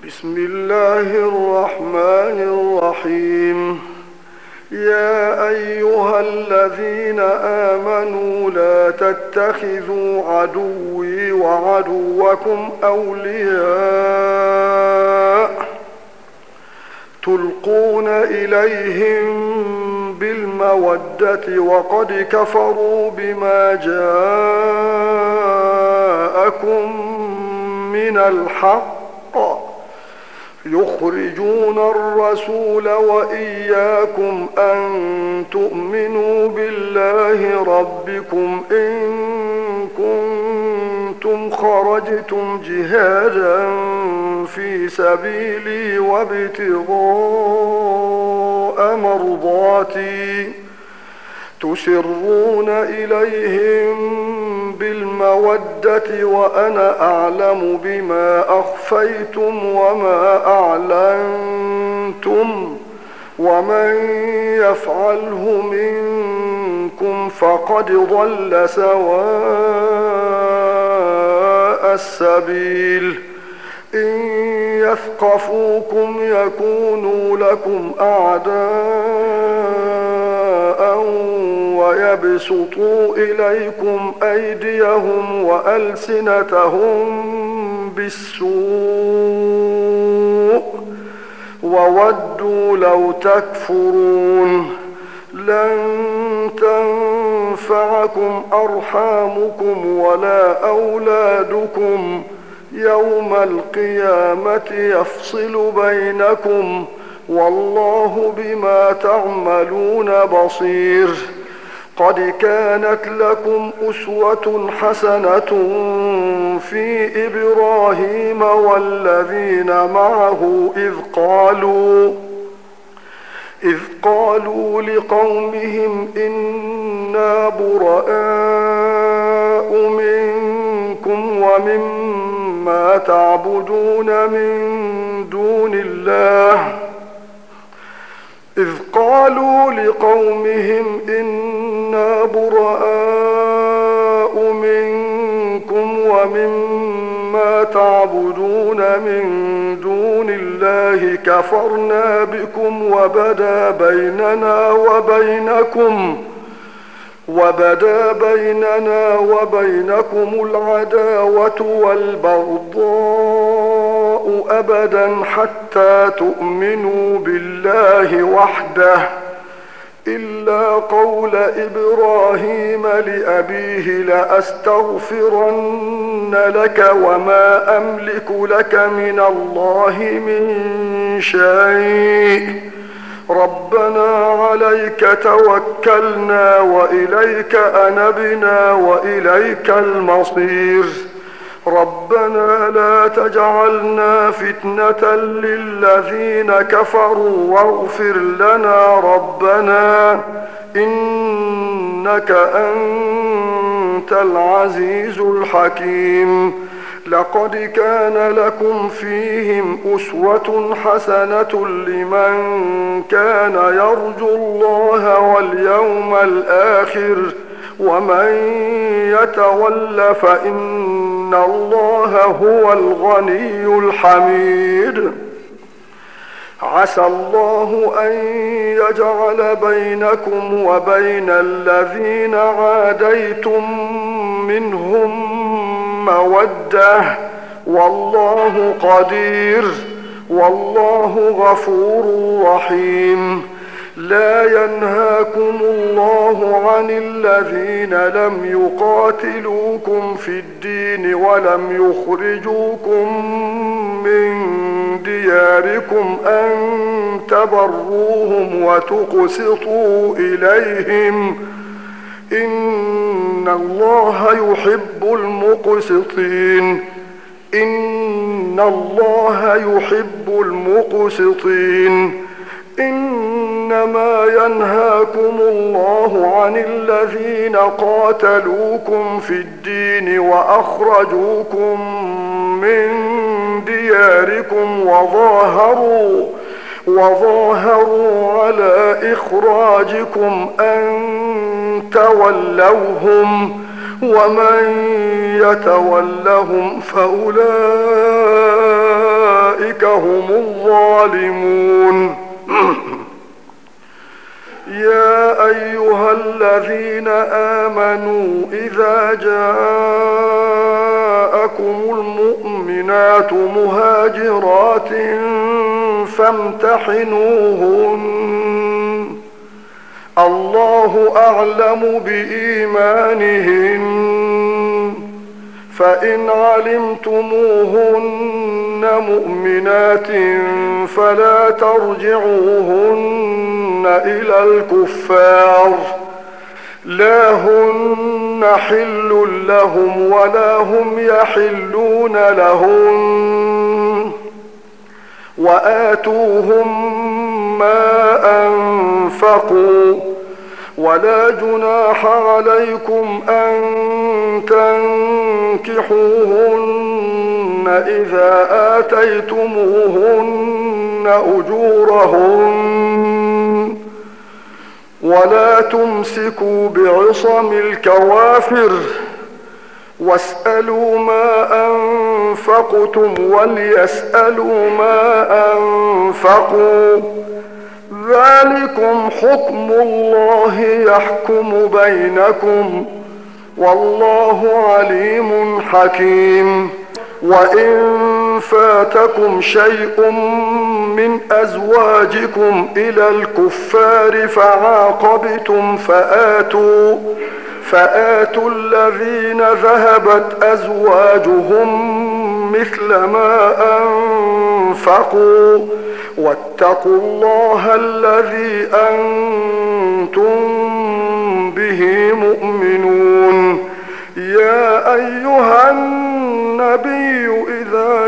بسم الله الرحمن الرحيم. يا أيها الذين آمنوا لا تتخذوا عدوي وعدوكم أولياء تلقون إليهم بالمودة وقد كفروا بما جاءكم من الحق يخرجون الرسول وإياكم أن تؤمنوا بالله ربكم إن كنتم خرجتم جهادا في سبيلي وابتغاء مرضاتي تسرون إليهم بالمودة وأنا أعلم بما أخفيتم وما أعلنتم ومن يفعله منكم فقد ضل سواء السبيل. إن يثقفوكم يكونوا لكم أعداء ويبسطوا إليكم أيديهم وألسنتهم بالسوء وودوا لو تكفرون. لن تنفعكم أرحامكم ولا أولادكم يوم القيامة يفصل بينكم والله بما تعملون بصير. قد كانت لكم أسوة حسنة في إبراهيم والذين معه إذ قالوا لقومهم إنا براء منكم ومما تعبدون من دون الله كفرنا بكم وبدا بيننا وبينكم العداوة والبغضاء أبدا حتى تؤمنوا بالله وحده إلا قول إبراهيم لأبيه لأستغفرن لك وما أملك لك من الله من شيء ربنا عليك توكلنا وإليك أنبنا وإليك المصير ربنا لا تجعلنا فتنة للذين كفروا واغفر لنا ربنا إنك أنت العزيز الحكيم. لقد كان لكم فيهم أسوة حسنة لمن كان يرجو الله واليوم الآخر ومن يتول فإن الله هو الغني الحميد. عسى الله أن يجعل بينكم وبين الذين عاديتم منهم مودة والله قدير والله غفور رحيم. لا ينهاكم الله عن الذين لم يقاتلوكم في الدين ولم يخرجوكم من دياركم أن تبروهم وتقسطوا إليهم إن الله يحب المقسطين. إنما ينهاكم الله عن الذين قاتلوكم في الدين وأخرجوكم من دياركم وظاهروا على إخراجكم أن تولوهم ومن يتولهم فأولئك هم الظالمون. يا أيها الذين آمنوا إذا جاءكم المؤمنات مهاجرات فامتحنوهن، الله أعلم بإيمانهن، فإن علمتموهن مؤمنات فلا ترجعوهن إلى الكفار، لا هن حل لهم ولا هم يحلون لهن، وآتوهم ما أنفقوا، ولا جناح عليكم أن تنكحوهن إذا آتيتموهن أجورهن، ولا تمسكوا بعصم الكوافر، واسألوا ما أنفقتم وليسألوا ما أنفقوا، ذلكم حكم الله يحكم بينكم، والله عليم حكيم. وإن فاتكم شيء من أزواجكم إلى الكفار فعاقبتم فآتوا الذين ذهبت أزواجهم مثل ما أنفقوا، واتقوا الله الذي أنتم به مؤمنون. يا أيها النبي إذا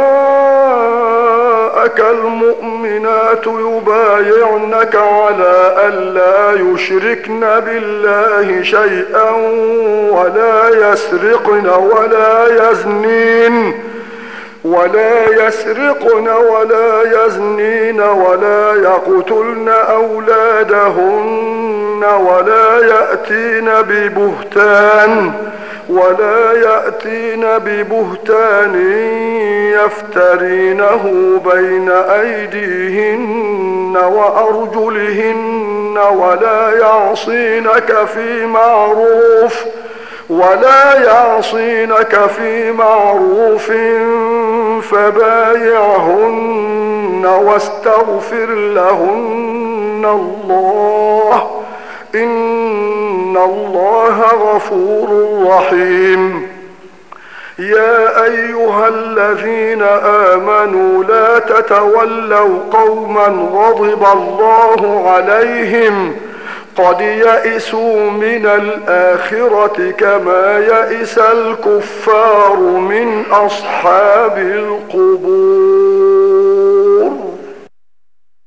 جاءك المؤمنات يبايعنك على ألا يشركن بالله شيئا ولا يسرقن ولا يزنين ولا يقتلن أولادهن ولا يأتين ببهتان يفترينه بين أيديهن وأرجلهن ولا يعصينك في معروف فبايعهن واستغفر لهن الله، إن الله غفور رحيم. يا أيها الذين آمنوا لا تتولوا قوما غضب الله عليهم قد يئسوا من الآخرة كما يئس الكفار من أصحاب القبور.